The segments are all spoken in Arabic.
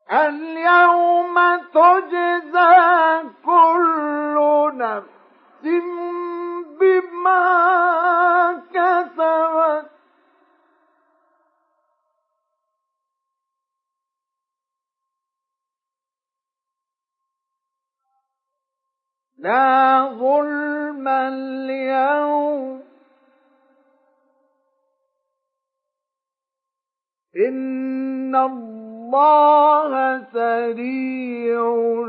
اليوم تجزى كل نفس بما كسبت لا ظلم اليوم إن الله سريع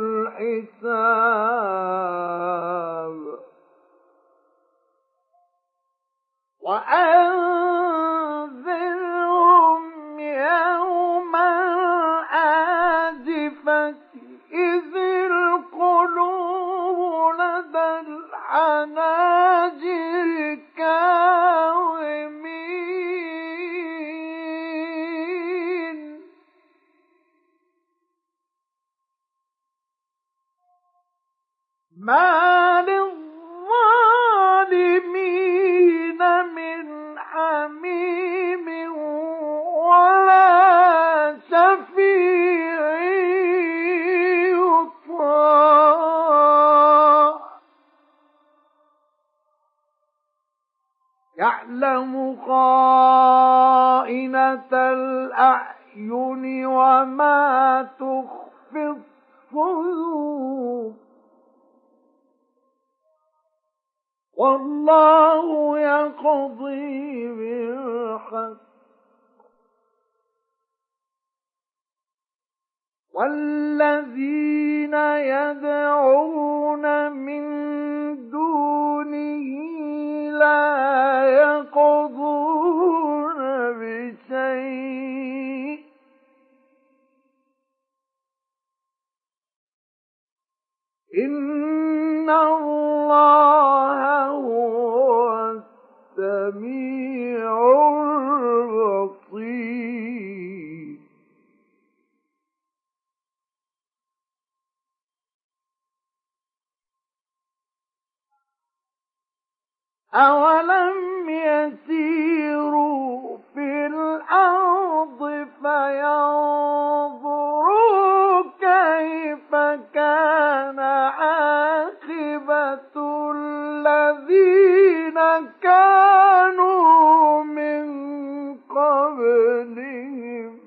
الحساب وأنذرهم يوم الآزفة إذ القلوب لدى الحناجر كاظمين ما للظالمين من حميم ولا شفيع يطاع يعلم خائنة الأعين وما تخفي الصدور والله يقضي بالحق والذين يدعون من دونه لا يقضون بشيء إن الله هو السميع البصير أولم يسيروا في الأرض فينظروا كيف كان عاقبة الذين كانوا من قبلهم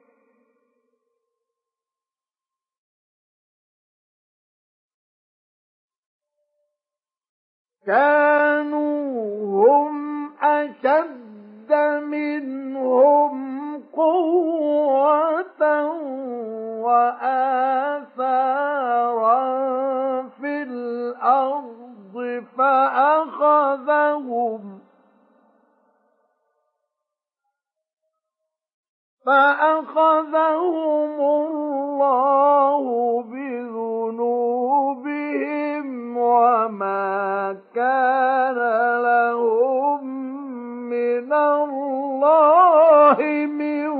كانوا هم أشد منهم قوة وآثارا في الأرض فأخذهم الله بذنوبهم وما كان لهم من الله من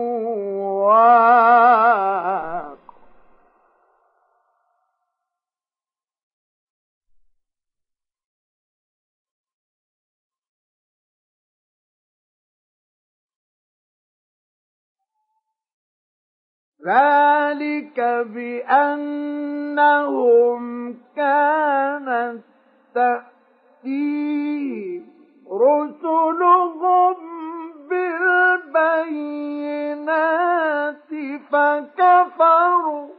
واق ذلك بأنهم كانت تأتيهم رسلهم بالبينات فكفروا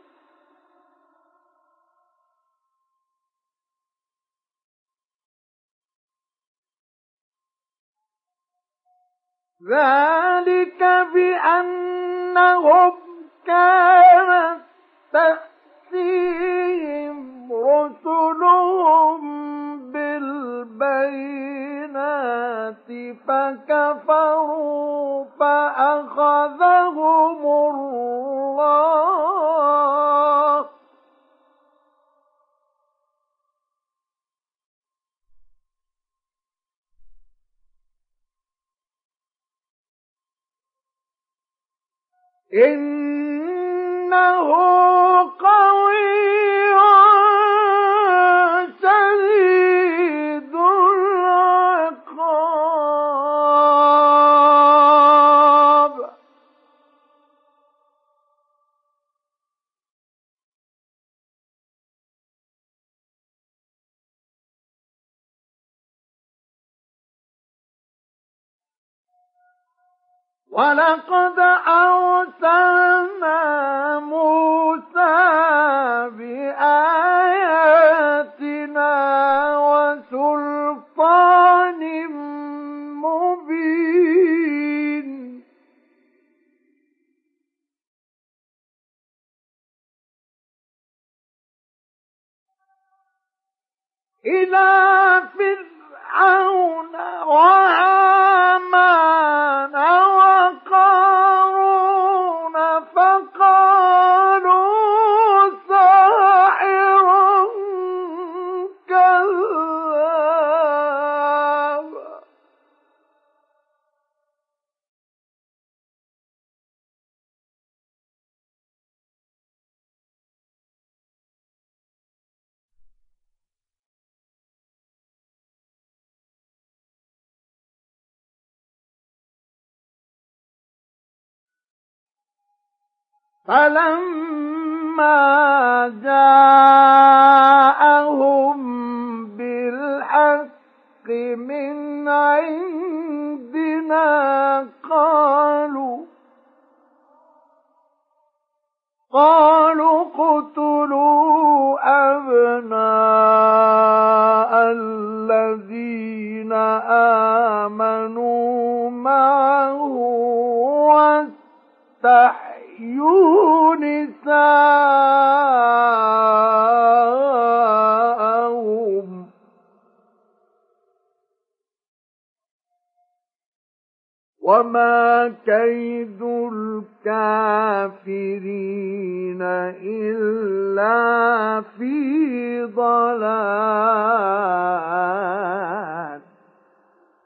ذلك بأنهم كانت تأتيهم رسلهم بالبينات فكفروا فأخذهم الله إنه قوي شديد العقاب ولقد أرسلنا موسى بآياتنا وسلطان مبين إلى فرعون وهامان وقارون فقالوا ساحر كذاب فلما جاءهم بالحق من عندنا قالوا اقتلوا أبناء الذين آمنوا معه واستحيوا نساءهم وما كيد الكافرين إلا في ضلال.